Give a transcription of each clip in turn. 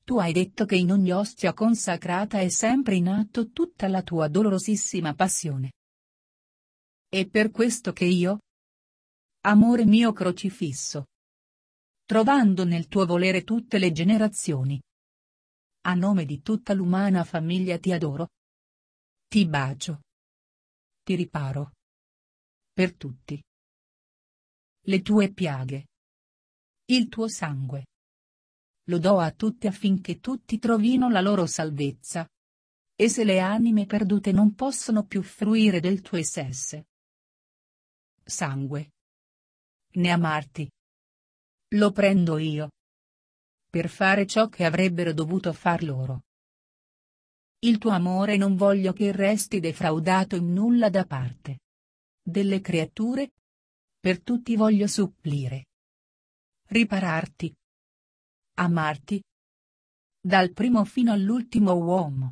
Tu hai detto che in ogni ostia consacrata è sempre in atto tutta la tua dolorosissima passione. È per questo che io, amore mio crocifisso, trovando nel tuo volere tutte le generazioni, a nome di tutta l'umana famiglia ti adoro, ti bacio, ti riparo. Per tutti le tue piaghe, il tuo sangue, lo do a tutti affinché tutti trovino la loro salvezza. E se le anime perdute non possono più fruire del tuo essere sangue, né amarti, lo prendo io, per fare ciò che avrebbero dovuto far loro. Il tuo amore non voglio che resti defraudato in nulla da parte delle creature, per tutti voglio supplire, ripararti, amarti, dal primo fino all'ultimo uomo.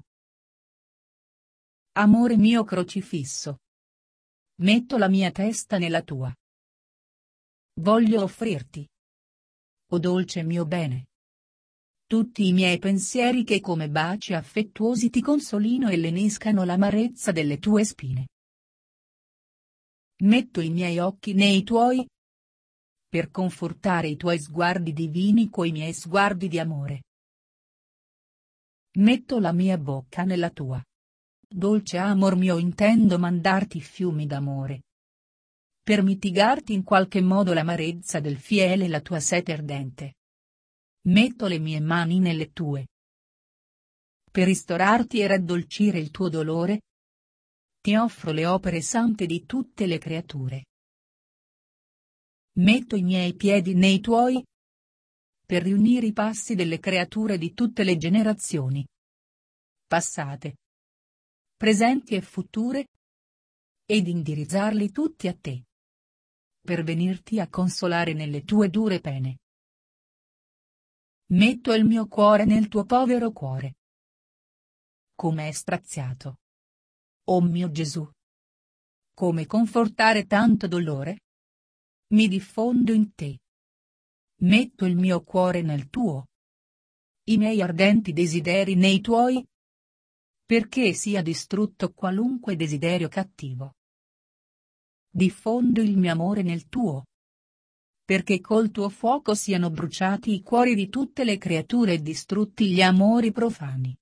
Amore mio crocifisso, metto la mia testa nella tua. Voglio offrirti, o dolce mio bene, tutti i miei pensieri che come baci affettuosi ti consolino e leniscano l'amarezza delle tue spine. Metto i miei occhi nei tuoi, per confortare i tuoi sguardi divini coi miei sguardi di amore. Metto la mia bocca nella tua. Dolce amor mio, intendo mandarti fiumi d'amore, per mitigarti in qualche modo l'amarezza del fiele e la tua sete ardente. Metto le mie mani nelle tue, per ristorarti e raddolcire il tuo dolore. Ti offro le opere sante di tutte le creature. Metto i miei piedi nei tuoi, per riunire i passi delle creature di tutte le generazioni, passate, presenti e future, ed indirizzarli tutti a te, per venirti a consolare nelle tue dure pene. Metto il mio cuore nel tuo povero cuore. Come è straziato, o mio Gesù! Come confortare tanto dolore? Mi diffondo in te. Metto il mio cuore nel tuo, i miei ardenti desideri nei tuoi, perché sia distrutto qualunque desiderio cattivo. Diffondo il mio amore nel tuo, perché col tuo fuoco siano bruciati i cuori di tutte le creature e distrutti gli amori profani.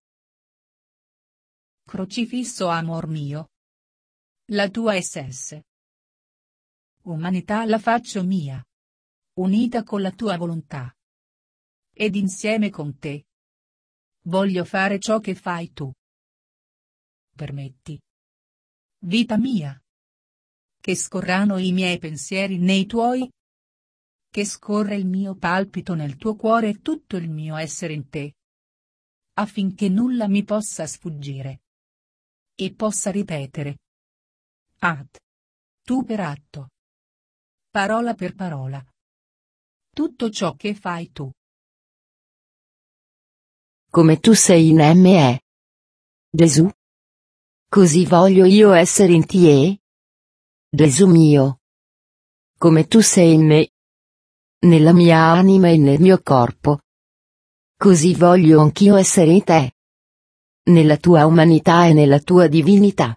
Crocifisso amor mio, la tua essesse umanità la faccio mia, unita con la tua volontà. Ed insieme con te voglio fare ciò che fai tu. Permetti, vita mia, che scorrano i miei pensieri nei tuoi, che scorra il mio palpito nel tuo cuore e tutto il mio essere in te, affinché nulla mi possa sfuggire e possa ripetere ad tu per atto, parola per parola, tutto ciò che fai tu. Come tu sei in me, Gesù, così voglio io essere in te, Gesù mio. Come tu sei in me, nella mia anima e nel mio corpo, così voglio anch'io essere in te, nella tua umanità e nella tua divinità.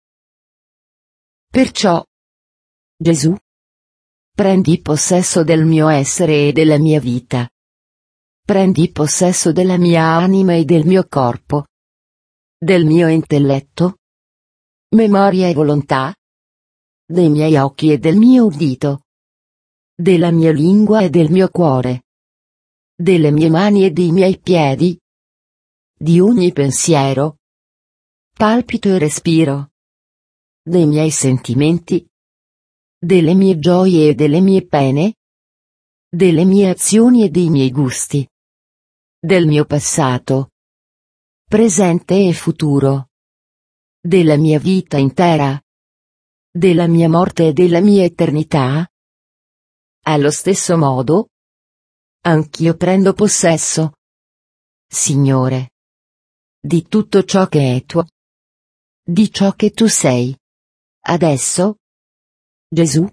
Perciò, Gesù, prendi possesso del mio essere e della mia vita. Prendi possesso della mia anima e del mio corpo, del mio intelletto, memoria e volontà, dei miei occhi e del mio udito, della mia lingua e del mio cuore, delle mie mani e dei miei piedi, di ogni pensiero, palpito e respiro, dei miei sentimenti, delle mie gioie e delle mie pene, delle mie azioni e dei miei gusti, del mio passato, presente e futuro, della mia vita intera, della mia morte e della mia eternità. Allo stesso modo, anch'io prendo possesso, Signore, di tutto ciò che è tuo, di ciò che tu sei. Adesso, Gesù,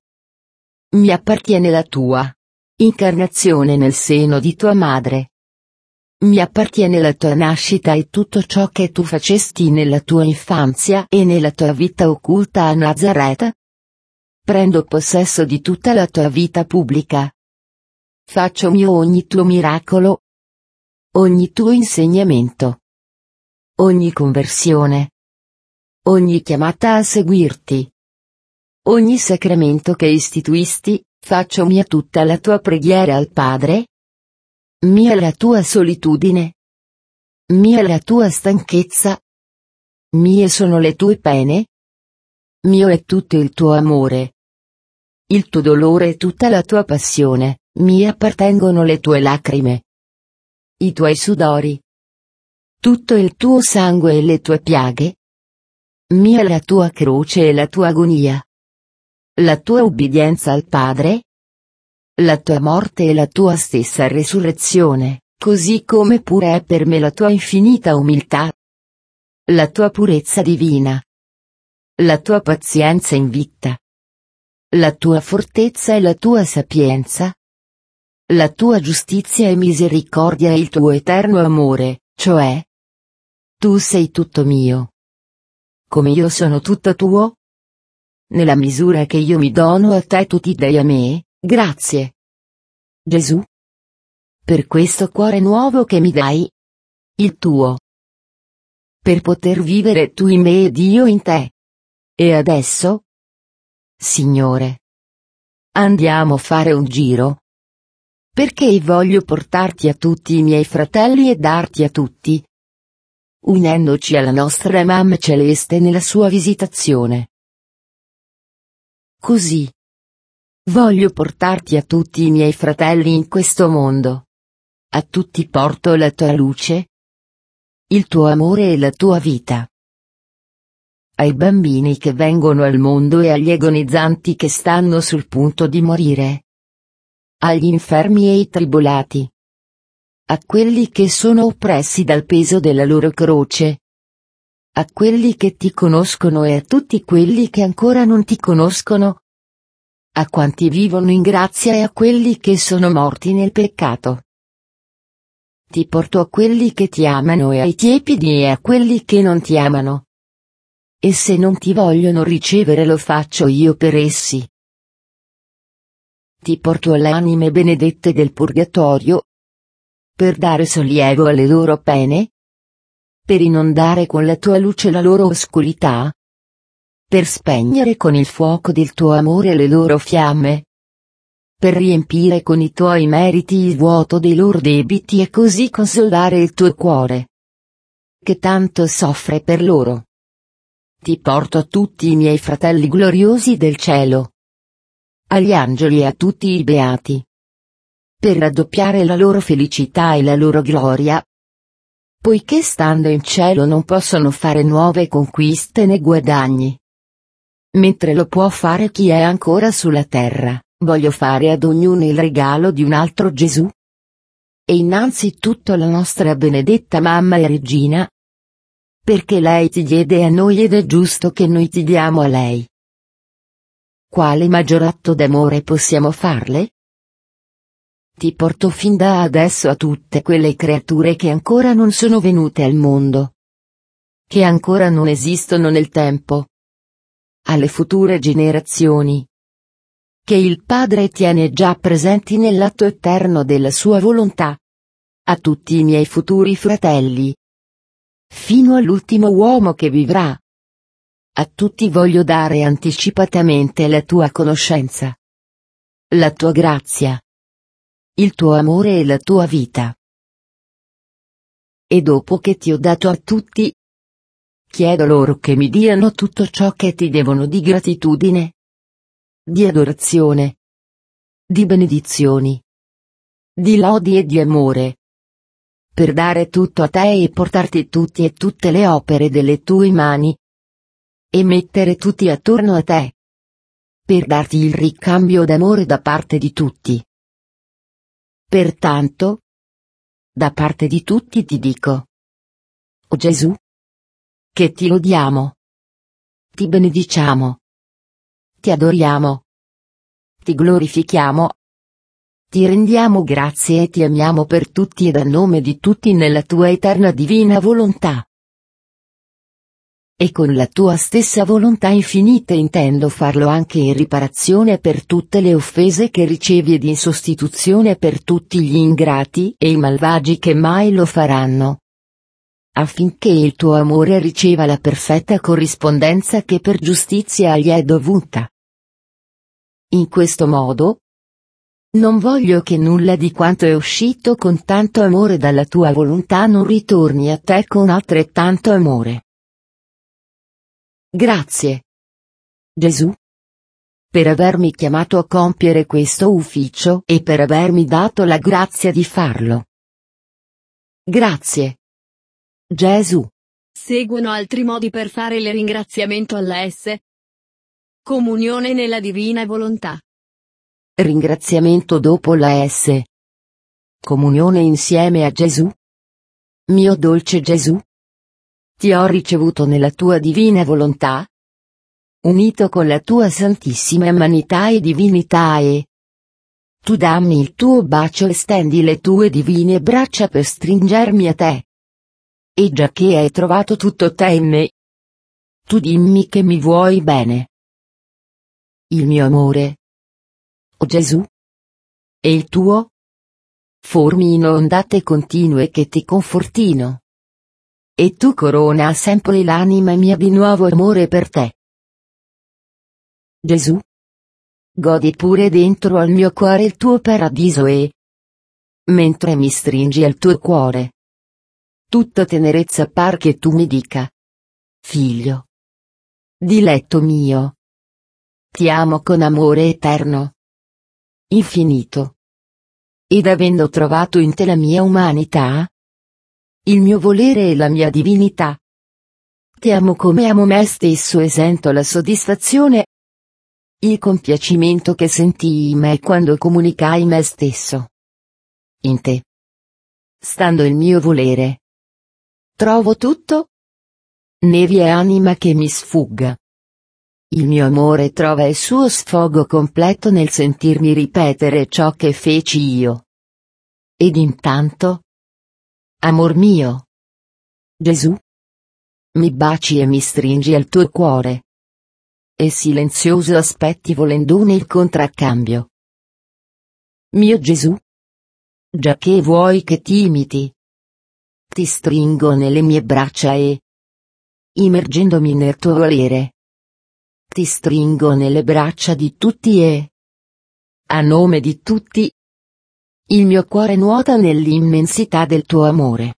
mi appartiene la tua incarnazione nel seno di tua madre. Mi appartiene la tua nascita e tutto ciò che tu facesti nella tua infanzia e nella tua vita occulta a Nazaret. Prendo possesso di tutta la tua vita pubblica. Faccio mio ogni tuo miracolo, ogni tuo insegnamento, ogni conversione, ogni chiamata a seguirti, ogni sacramento che istituisti. Faccio mia tutta la tua preghiera al Padre. Mia la tua solitudine. Mia la tua stanchezza. Mie sono le tue pene. Mio è tutto il tuo amore. Il tuo dolore e tutta la tua passione, mi appartengono le tue lacrime. I tuoi sudori. Tutto il tuo sangue e le tue piaghe. Mia la tua croce e la tua agonia. La tua ubbidienza al Padre? La tua morte e la tua stessa resurrezione, così come pure è per me la tua infinita umiltà. La tua purezza divina. La tua pazienza invicta. La tua fortezza e la tua sapienza. La tua giustizia e misericordia e il tuo eterno amore, cioè tu sei tutto mio. Come io sono tutto tuo? Nella misura che io mi dono a te tu ti dai a me, grazie. Gesù. Per questo cuore nuovo che mi dai. Il tuo. Per poter vivere tu in me ed io in te. E adesso? Signore. Andiamo a fare un giro. Perché voglio portarti a tutti i miei fratelli e darti a tutti. Unendoci alla nostra Mamma Celeste nella sua visitazione. Così. Voglio portarti a tutti i miei fratelli in questo mondo. A tutti porto la tua luce. Il tuo amore e la tua vita. Ai bambini che vengono al mondo e agli agonizzanti che stanno sul punto di morire. Agli infermi e ai tribolati. A quelli che sono oppressi dal peso della loro croce. A quelli che ti conoscono e a tutti quelli che ancora non ti conoscono. A quanti vivono in grazia e a quelli che sono morti nel peccato. Ti porto a quelli che ti amano e ai tiepidi e a quelli che non ti amano. E se non ti vogliono ricevere lo faccio io per essi. Ti porto alle anime benedette del purgatorio. Per dare sollievo alle loro pene? Per inondare con la tua luce la loro oscurità? Per spegnere con il fuoco del tuo amore le loro fiamme? Per riempire con i tuoi meriti il vuoto dei loro debiti e così consolare il tuo cuore, che tanto soffre per loro. Ti porto a tutti i miei fratelli gloriosi del cielo. Agli angeli e a tutti i beati. Per raddoppiare la loro felicità e la loro gloria. Poiché stando in cielo non possono fare nuove conquiste né guadagni. Mentre lo può fare chi è ancora sulla terra, voglio fare ad ognuno il regalo di un altro Gesù. E innanzitutto la nostra benedetta mamma e regina. Perché lei ti diede a noi ed è giusto che noi ti diamo a lei. Quale maggior atto d'amore possiamo farle? Ti porto fin da adesso a tutte quelle creature che ancora non sono venute al mondo. Che ancora non esistono nel tempo. Alle future generazioni. Che il Padre tiene già presenti nell'atto eterno della sua volontà. A tutti i miei futuri fratelli. Fino all'ultimo uomo che vivrà. A tutti voglio dare anticipatamente la tua conoscenza. La tua grazia. Il tuo amore e la tua vita. E dopo che ti ho dato a tutti, chiedo loro che mi diano tutto ciò che ti devono di gratitudine, di adorazione, di benedizioni, di lodi e di amore. Per dare tutto a te e portarti tutti e tutte le opere delle tue mani. E mettere tutti attorno a te. Per darti il ricambio d'amore da parte di tutti. Pertanto, da parte di tutti ti dico. O Gesù, che ti lodiamo. Ti benediciamo. Ti adoriamo. Ti glorifichiamo. Ti rendiamo grazie e ti amiamo per tutti ed a nome di tutti nella tua eterna divina volontà. E con la tua stessa volontà infinita intendo farlo anche in riparazione per tutte le offese che ricevi ed in sostituzione per tutti gli ingrati e i malvagi che mai lo faranno, affinché il tuo amore riceva la perfetta corrispondenza che per giustizia gli è dovuta. In questo modo, non voglio che nulla di quanto è uscito con tanto amore dalla tua volontà non ritorni a te con altrettanto amore. Grazie, Gesù, per avermi chiamato a compiere questo ufficio e per avermi dato la grazia di farlo. Grazie, Gesù. Seguono altri modi per fare il ringraziamento alla S. Comunione nella divina volontà. Ringraziamento dopo la S. Comunione insieme a Gesù. Mio dolce Gesù, ti ho ricevuto nella tua divina volontà, unito con la tua santissima umanità e divinità e tu dammi il tuo bacio e stendi le tue divine braccia per stringermi a te. E già che hai trovato tutto te in me, tu dimmi che mi vuoi bene. Il mio amore, o Gesù, e il tuo? Formi in ondate continue che ti confortino. E tu corona sempre l'anima mia di nuovo amore per te. Gesù, godi pure dentro al mio cuore il tuo paradiso e, mentre mi stringi al tuo cuore, tutta tenerezza par che tu mi dica: figlio, diletto mio, ti amo con amore eterno, infinito. Ed avendo trovato in te la mia umanità, il mio volere e la mia divinità, ti amo come amo me stesso e sento la soddisfazione, il compiacimento che sentii in me quando comunicai me stesso. In te, stando il mio volere, trovo tutto? Né vi è anima che mi sfugga. Il mio amore trova il suo sfogo completo nel sentirmi ripetere ciò che feci io. Ed intanto, amor mio, Gesù, mi baci e mi stringi al tuo cuore. E silenzioso aspetti volendone il contraccambio. Mio Gesù, giacché vuoi che ti imiti, ti stringo nelle mie braccia e, immergendomi nel tuo volere, ti stringo nelle braccia di tutti e, a nome di tutti, il mio cuore nuota nell'immensità del tuo amore.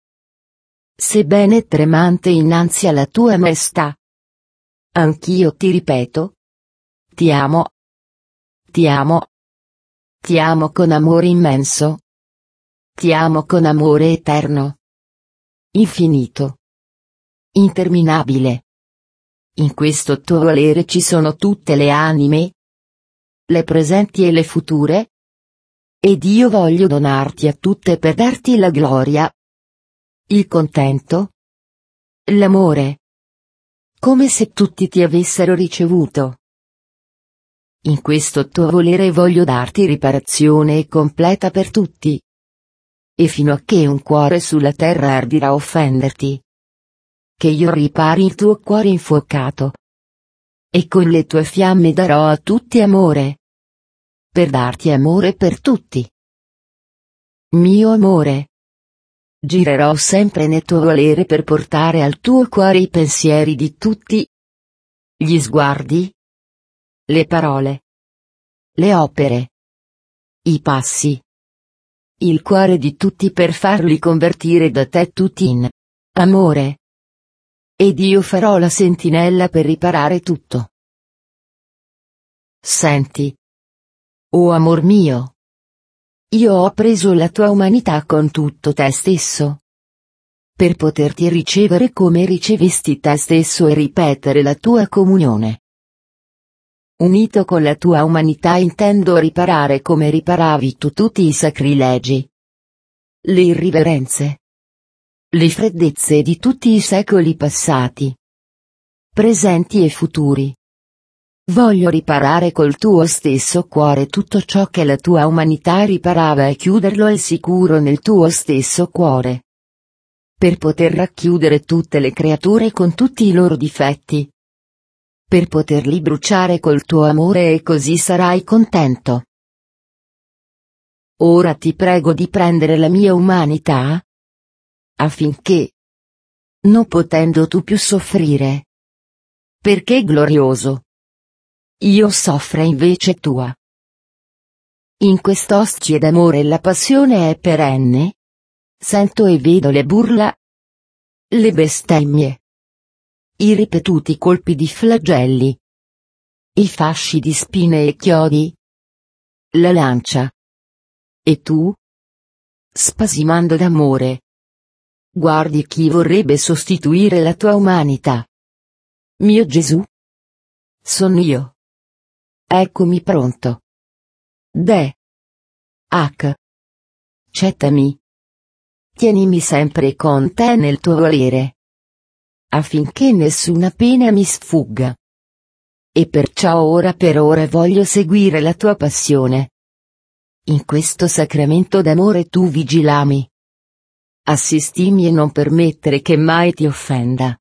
Sebbene tremante innanzi alla tua maestà, anch'io ti ripeto: ti amo. Ti amo. Ti amo con amore immenso. Ti amo con amore eterno. Infinito. Interminabile. In questo tuo volere ci sono tutte le anime, le presenti e le future, ed io voglio donarti a tutte per darti la gloria, il contento, l'amore, come se tutti ti avessero ricevuto. In questo tuo volere voglio darti riparazione completa per tutti. E fino a che un cuore sulla terra ardirà a offenderti, che io ripari il tuo cuore infuocato. E con le tue fiamme darò a tutti amore, per darti amore per tutti. Mio amore, girerò sempre nel tuo volere per portare al tuo cuore i pensieri di tutti, gli sguardi, le parole, le opere, i passi, il cuore di tutti per farli convertire da te tutti in amore. Ed io farò la sentinella per riparare tutto. Senti, o amor mio, io ho preso la tua umanità con tutto te stesso, per poterti ricevere come ricevesti te stesso e ripetere la tua comunione. Unito con la tua umanità intendo riparare come riparavi tu tutti i sacrilegi, le irriverenze, le freddezze di tutti i secoli passati, presenti e futuri, Voglio riparare col tuo stesso cuore tutto ciò che la tua umanità riparava e chiuderlo al sicuro nel tuo stesso cuore. Per poter racchiudere tutte le creature con tutti i loro difetti. Per poterli bruciare col tuo amore e così sarai contento. Ora ti prego di prendere la mia umanità, affinché, non potendo tu più soffrire, perché glorioso, io soffra invece tua. In quest'ostie d'amore la passione è perenne. Sento e vedo le burla, le bestemmie, i ripetuti colpi di flagelli, i fasci di spine e chiodi, la lancia. E tu, spasimando d'amore, guardi chi vorrebbe sostituire la tua umanità. Mio Gesù? Sono io. Eccomi pronto. De. H. Accettami. Tienimi sempre con te nel tuo volere, affinché nessuna pena mi sfugga. E perciò ora per ora voglio seguire la tua passione. In questo sacramento d'amore tu vigilami. Assistimi e non permettere che mai ti offenda.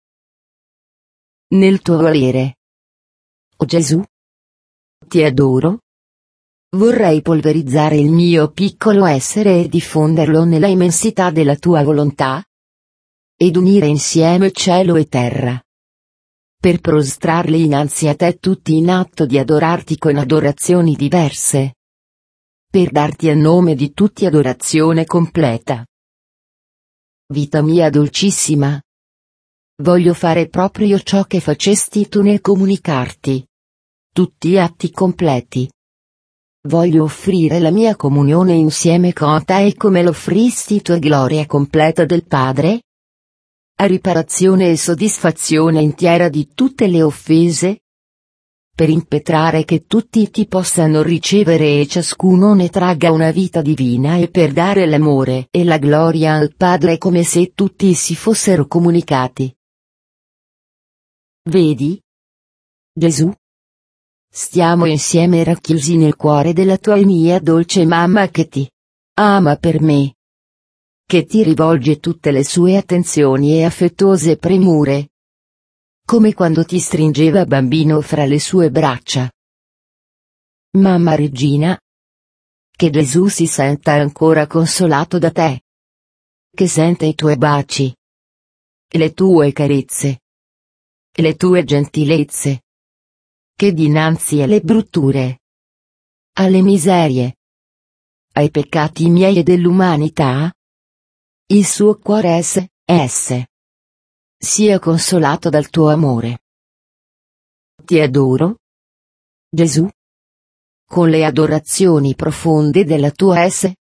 Nel tuo volere. O Gesù, ti adoro. Vorrei polverizzare il mio piccolo essere e diffonderlo nella immensità della tua volontà. Ed unire insieme cielo e terra. Per prostrarli innanzi a te tutti in atto di adorarti con adorazioni diverse. Per darti a nome di tutti adorazione completa. Vita mia dolcissima. Voglio fare proprio ciò che facesti tu nel comunicarti. Tutti atti completi. Voglio offrire la mia comunione insieme con te come l'offristi tu a gloria completa del Padre? A riparazione e soddisfazione intera di tutte le offese? Per impetrare che tutti ti possano ricevere e ciascuno ne tragga una vita divina e per dare l'amore e la gloria al Padre come se tutti si fossero comunicati. Vedi? Gesù? Stiamo insieme racchiusi nel cuore della tua e mia dolce mamma che ti ama per me. Che ti rivolge tutte le sue attenzioni e affettuose premure. Come quando ti stringeva bambino fra le sue braccia. Mamma Regina. Che Gesù si senta ancora consolato da te. Che senta i tuoi baci. E le tue carezze. E le tue gentilezze. Che dinanzi alle brutture, alle miserie, ai peccati miei e dell'umanità, il suo cuore sia consolato dal tuo amore. Ti adoro, Gesù, con le adorazioni profonde della tua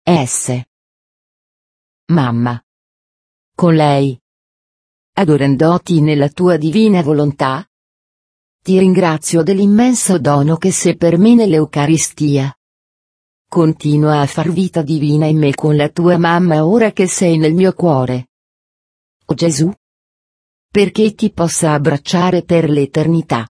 Mamma. Con lei, adorandoti nella tua divina volontà, ti ringrazio dell'immenso dono che sei per me nell'Eucaristia. Continua a far vita divina in me con la tua mamma ora che sei nel mio cuore. O Gesù. Perché ti possa abbracciare per l'eternità.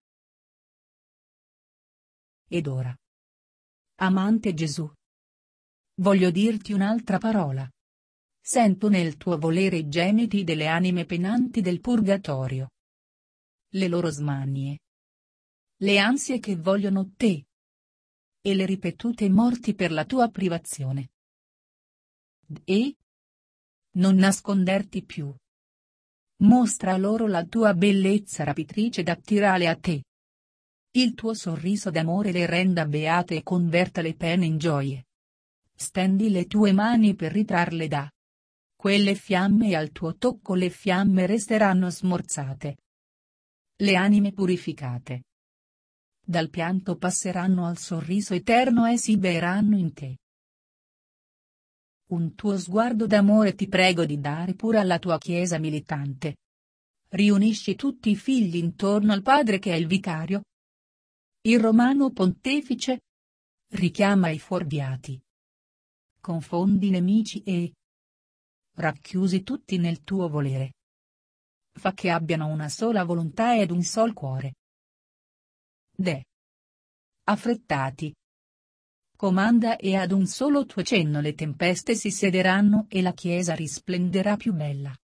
Ed ora, amante Gesù, voglio dirti un'altra parola. Sento nel tuo volere i gemiti delle anime penanti del purgatorio. Le loro smanie. Le ansie che vogliono te. E le ripetute morti per la tua privazione. E? Non nasconderti più. Mostra loro la tua bellezza rapitrice d'attirare a te. Il tuo sorriso d'amore le renda beate e converta le pene in gioie. Stendi le tue mani per ritrarle da quelle fiamme e al tuo tocco le fiamme resteranno smorzate. Le anime purificate dal pianto passeranno al sorriso eterno e si beeranno in te. Un tuo sguardo d'amore ti prego di dare pure alla tua Chiesa militante. Riunisci tutti i figli intorno al Padre che è il vicario. Il Romano Pontefice. Richiama i fuorviati. Confondi i nemici e racchiusi tutti nel tuo volere. Fa che abbiano una sola volontà ed un sol cuore. De. Affrettati. Comanda e ad un solo tuo cenno le tempeste si sederanno e la Chiesa risplenderà più bella.